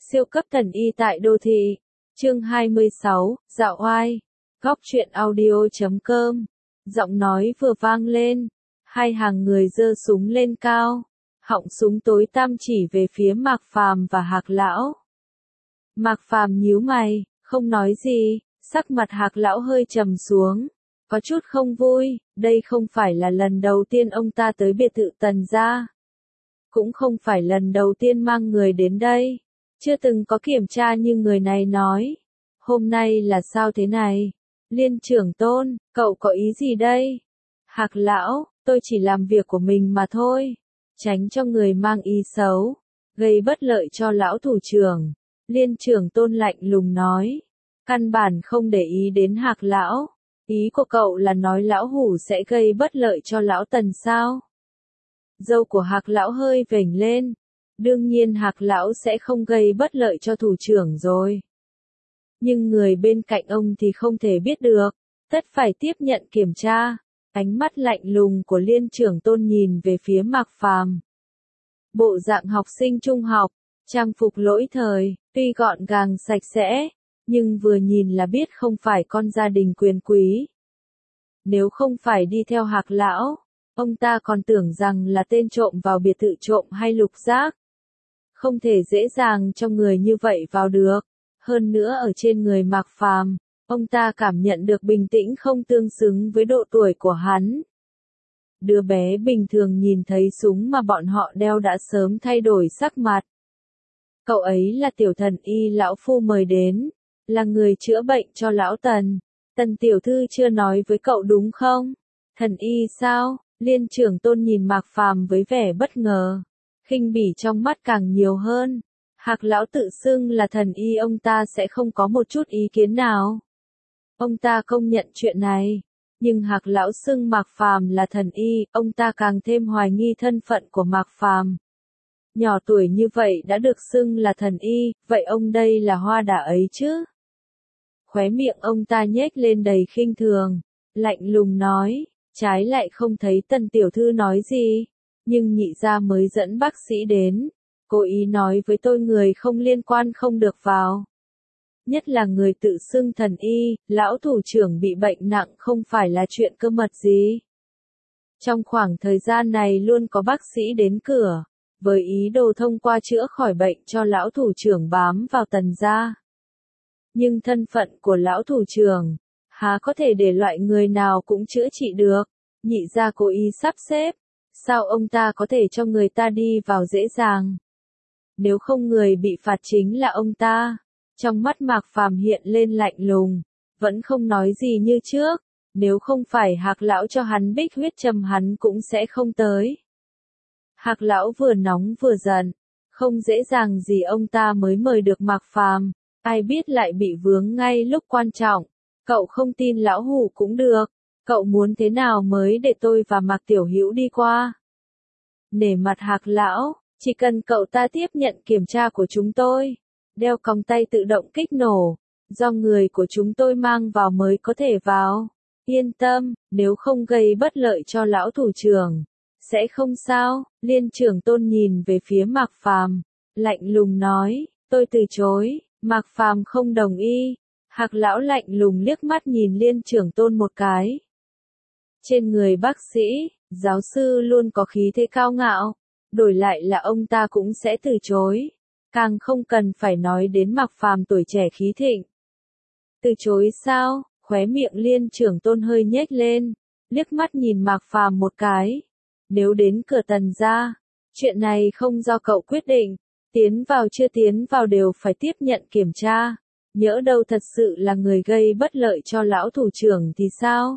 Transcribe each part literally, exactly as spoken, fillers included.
Siêu cấp thần y tại đô thị. Chương hai mươi sáu, Dạo oai. Góc truyện audio chấm com. Giọng nói vừa vang lên, hai hàng người giơ súng lên cao, họng súng tối tăm chỉ về phía Mạc Phàm và Hạc lão. Mạc Phàm nhíu mày, không nói gì, sắc mặt Hạc lão hơi trầm xuống, có chút không vui, đây không phải là lần đầu tiên ông ta tới biệt thự Tần gia, cũng không phải lần đầu tiên mang người đến đây, chưa từng có kiểm tra như người này nói. Hôm nay là sao thế này? Liên trưởng Tôn, cậu có ý gì đây? Hạc lão, tôi chỉ làm việc của mình mà thôi, tránh cho người mang ý xấu, gây bất lợi cho lão thủ trưởng. Liên trưởng Tôn lạnh lùng nói, căn bản không để ý đến Hạc lão. Ý của cậu là nói lão hủ sẽ gây bất lợi cho lão Tần sao? Râu của Hạc lão hơi vểnh lên, đương nhiên Hạc lão sẽ không gây bất lợi cho thủ trưởng rồi. Nhưng người bên cạnh ông thì không thể biết được, tất phải tiếp nhận kiểm tra. Ánh mắt lạnh lùng của Liên trưởng Tôn nhìn về phía Mạc Phàm. Bộ dạng học sinh trung học, trang phục lỗi thời, tuy gọn gàng sạch sẽ, nhưng vừa nhìn là biết không phải con gia đình quyền quý. Nếu không phải đi theo Hạc lão, ông ta còn tưởng rằng là tên trộm vào biệt thự trộm hay lục giác. Không thể dễ dàng cho người như vậy vào được. Hơn nữa ở trên người Mạc Phàm, ông ta cảm nhận được bình tĩnh không tương xứng với độ tuổi của hắn. Đứa bé bình thường nhìn thấy súng mà bọn họ đeo đã sớm thay đổi sắc mặt. Cậu ấy là tiểu thần y lão phu mời đến, là người chữa bệnh cho lão Tần. Tần tiểu thư chưa nói với cậu đúng không? Thần y sao? Liên trưởng Tôn nhìn Mạc Phàm với vẻ bất ngờ, khinh bỉ trong mắt càng nhiều hơn. Hạc lão tự xưng là thần y, ông ta sẽ không có một chút ý kiến nào. Ông ta công nhận chuyện này, nhưng Hạc lão xưng Mạc Phàm là thần y, ông ta càng thêm hoài nghi thân phận của Mạc Phàm. Nhỏ tuổi như vậy đã được xưng là thần y, vậy ông đây là hoa đà ấy chứ? Khóe miệng ông ta nhếch lên đầy khinh thường, lạnh lùng nói, trái lại không thấy Tần tiểu thư nói gì, nhưng nhị gia mới dẫn bác sĩ đến. Cố ý nói với tôi người không liên quan không được vào. Nhất là người tự xưng thần y, lão thủ trưởng bị bệnh nặng không phải là chuyện cơ mật gì. Trong khoảng thời gian này luôn có bác sĩ đến cửa, với ý đồ thông qua chữa khỏi bệnh cho lão thủ trưởng bám vào Tần gia. Nhưng thân phận của lão thủ trưởng, há có thể để loại người nào cũng chữa trị được, nhị gia cố ý sắp xếp, sao ông ta có thể cho người ta đi vào dễ dàng? Nếu không người bị phạt chính là ông ta. Trong mắt Mạc Phàm hiện lên lạnh lùng, vẫn không nói gì như trước, nếu không phải Hạc lão cho hắn bích huyết châm hắn cũng sẽ không tới. Hạc lão vừa nóng vừa giận, không dễ dàng gì ông ta mới mời được Mạc Phàm, ai biết lại bị vướng ngay lúc quan trọng. Cậu không tin lão hủ cũng được, cậu muốn thế nào mới để tôi và Mạc tiểu hữu đi qua? Nể mặt Hạc lão, chỉ cần cậu ta tiếp nhận kiểm tra của chúng tôi, đeo còng tay tự động kích nổ, do người của chúng tôi mang vào mới có thể vào. Yên tâm, nếu không gây bất lợi cho lão thủ trưởng, sẽ không sao. Liên trưởng Tôn nhìn về phía Mạc Phàm, lạnh lùng nói, tôi từ chối. Mạc Phàm không đồng ý. Hạc lão lạnh lùng liếc mắt nhìn Liên trưởng Tôn một cái. Trên người bác sĩ, giáo sư luôn có khí thế cao ngạo. Đổi lại là ông ta cũng sẽ từ chối, càng không cần phải nói đến Mạc Phàm tuổi trẻ khí thịnh. Từ chối sao? Khóe miệng Liên trưởng Tôn hơi nhếch lên, liếc mắt nhìn Mạc Phàm một cái. Nếu đến cửa Tần gia, chuyện này không do cậu quyết định, tiến vào chưa tiến vào đều phải tiếp nhận kiểm tra, nhỡ đâu thật sự là người gây bất lợi cho lão thủ trưởng thì sao?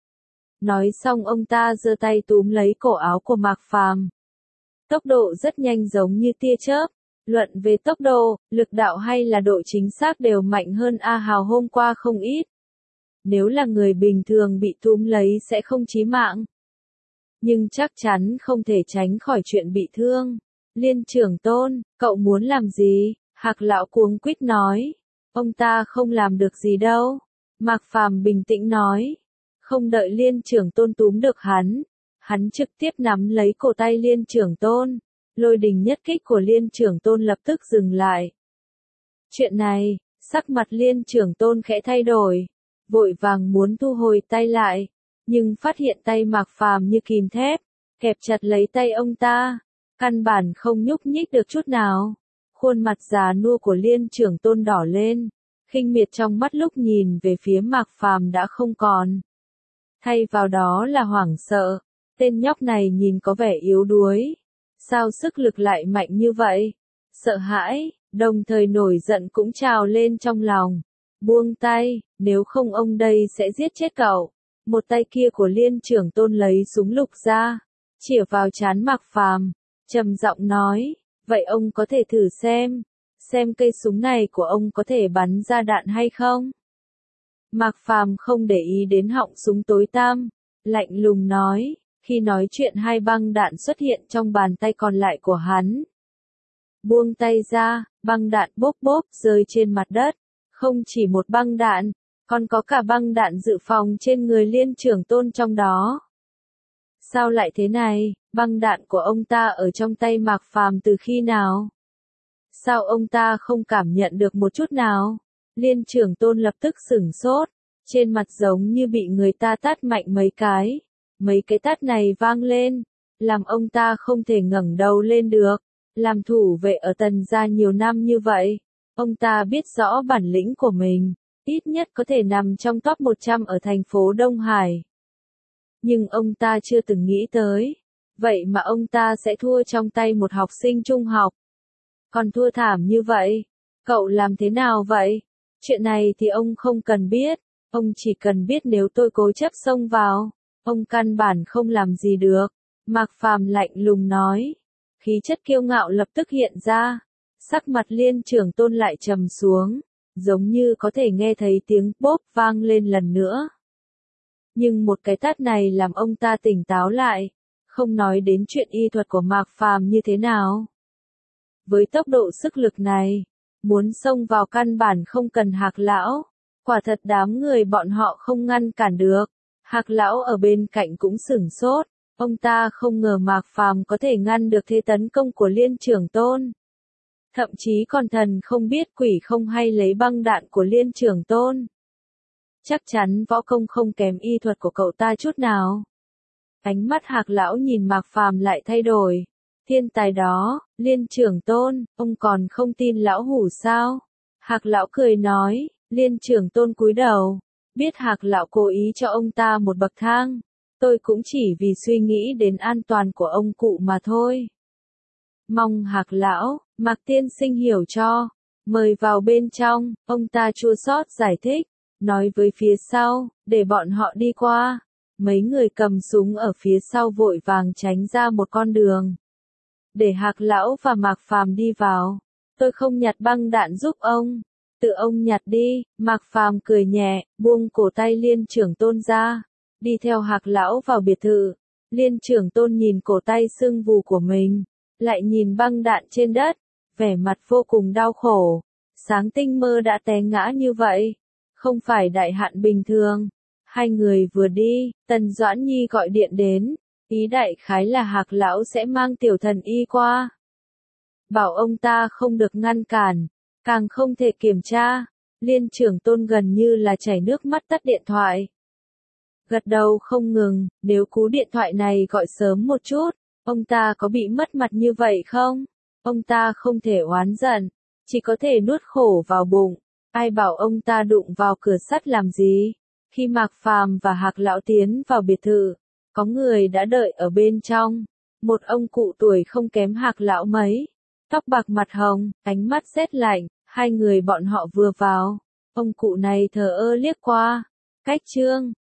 Nói xong ông ta giơ tay túm lấy cổ áo của Mạc Phàm. Tốc độ rất nhanh giống như tia chớp. Luận về tốc độ, lực đạo hay là độ chính xác đều mạnh hơn A Hào hôm qua không ít. Nếu là người bình thường bị túm lấy sẽ không chí mạng, nhưng chắc chắn không thể tránh khỏi chuyện bị thương. Liên trưởng Tôn, cậu muốn làm gì? Hạc lão cuống quýt nói. Ông ta không làm được gì đâu. Mạc Phàm bình tĩnh nói. Không đợi Liên trưởng Tôn túm được hắn, hắn trực tiếp nắm lấy cổ tay Liên trưởng Tôn. Lôi đình nhất kích của Liên trưởng Tôn lập tức dừng lại. Chuyện này, sắc mặt Liên trưởng tôn khẽ thay đổi, vội vàng muốn thu hồi tay lại, nhưng phát hiện tay Mạc Phàm như kìm thép, kẹp chặt lấy tay ông ta, căn bản không nhúc nhích được chút nào. Khuôn mặt già nua của Liên trưởng tôn đỏ lên, khinh miệt trong mắt lúc nhìn về phía Mạc Phàm đã không còn. Thay vào đó là hoảng sợ, tên nhóc này nhìn có vẻ yếu đuối, sao sức lực lại mạnh như vậy? Sợ hãi, đồng thời nổi giận cũng trào lên trong lòng. Buông tay, nếu không ông đây sẽ giết chết cậu. Một tay kia của Liên trưởng tôn lấy súng lục ra, chĩa vào trán Mạc Phàm, trầm giọng nói, vậy ông có thể thử xem, xem cây súng này của ông có thể bắn ra đạn hay không? Mạc Phàm không để ý đến họng súng tối tăm, lạnh lùng nói, khi nói chuyện hai băng đạn xuất hiện trong bàn tay còn lại của hắn. Buông tay ra, băng đạn bốp bốp rơi trên mặt đất, không chỉ một băng đạn, còn có cả băng đạn dự phòng trên người Liên trưởng tôn trong đó. Sao lại thế này, băng đạn của ông ta ở trong tay Mạc Phàm từ khi nào? Sao ông ta không cảm nhận được một chút nào? Liên trưởng tôn lập tức sửng sốt, trên mặt giống như bị người ta tát mạnh mấy cái. Mấy cái tát này vang lên, làm ông ta không thể ngẩng đầu lên được. Làm thủ vệ ở Tần gia nhiều năm như vậy, ông ta biết rõ bản lĩnh của mình, ít nhất có thể nằm trong top một trăm ở thành phố Đông Hải. Nhưng ông ta chưa từng nghĩ tới, vậy mà ông ta sẽ thua trong tay một học sinh trung học. Còn thua thảm như vậy, cậu làm thế nào vậy? Chuyện này thì ông không cần biết, ông chỉ cần biết nếu tôi cố chấp xông vào, ông căn bản không làm gì được. Mạc Phàm lạnh lùng nói, khí chất kiêu ngạo lập tức hiện ra, sắc mặt Liên trưởng tôn lại trầm xuống, giống như có thể nghe thấy tiếng bốp vang lên lần nữa. Nhưng một cái tát này làm ông ta tỉnh táo lại, không nói đến chuyện y thuật của Mạc Phàm như thế nào. Với tốc độ sức lực này, muốn xông vào căn bản không cần Hạc lão, quả thật đám người bọn họ không ngăn cản được. Hạc lão ở bên cạnh cũng sửng sốt, ông ta không ngờ Mạc Phàm có thể ngăn được thế tấn công của Liên trưởng tôn. Thậm chí còn thần không biết quỷ không hay lấy băng đạn của Liên trưởng tôn. Chắc chắn võ công không kém y thuật của cậu ta chút nào. Ánh mắt Hạc lão nhìn Mạc Phàm lại thay đổi. Thiên tài đó, Liên trưởng tôn, ông còn không tin lão hủ sao? Hạc lão cười nói, Liên trưởng tôn cúi đầu, biết Hạc lão cố ý cho ông ta một bậc thang. Tôi cũng chỉ vì suy nghĩ đến an toàn của ông cụ mà thôi. Mong Hạc lão, Mạc tiên sinh hiểu cho, mời vào bên trong, ông ta chua xót giải thích, nói với phía sau, để bọn họ đi qua. Mấy người cầm súng ở phía sau vội vàng tránh ra một con đường. Để Hạc lão và Mạc Phàm đi vào, tôi không nhặt băng đạn giúp ông, tự ông nhặt đi. Mạc Phàm cười nhẹ, buông cổ tay Liên trưởng tôn ra, đi theo Hạc lão vào biệt thự. Liên trưởng tôn nhìn cổ tay sưng vù của mình, lại nhìn băng đạn trên đất, vẻ mặt vô cùng đau khổ. Sáng tinh mơ đã té ngã như vậy, không phải đại hạn bình thường. Hai người vừa đi, Tần Doãn Nhi gọi điện đến, ý đại khái là Hạc lão sẽ mang tiểu thần y qua. Bảo ông ta không được ngăn cản, càng không thể kiểm tra. Liên trưởng tôn gần như là chảy nước mắt tắt điện thoại. Gật đầu không ngừng, nếu cú điện thoại này gọi sớm một chút, ông ta có bị mất mặt như vậy không? Ông ta không thể oán giận, chỉ có thể nuốt khổ vào bụng. Ai bảo ông ta đụng vào cửa sắt làm gì? Khi Mạc Phàm và Hạc lão tiến vào biệt thự, có người đã đợi ở bên trong. Một ông cụ tuổi không kém Hạc lão mấy, tóc bạc mặt hồng, ánh mắt rét lạnh. Hai người bọn họ vừa vào, ông cụ này thờ ơ liếc qua. Cách Trương,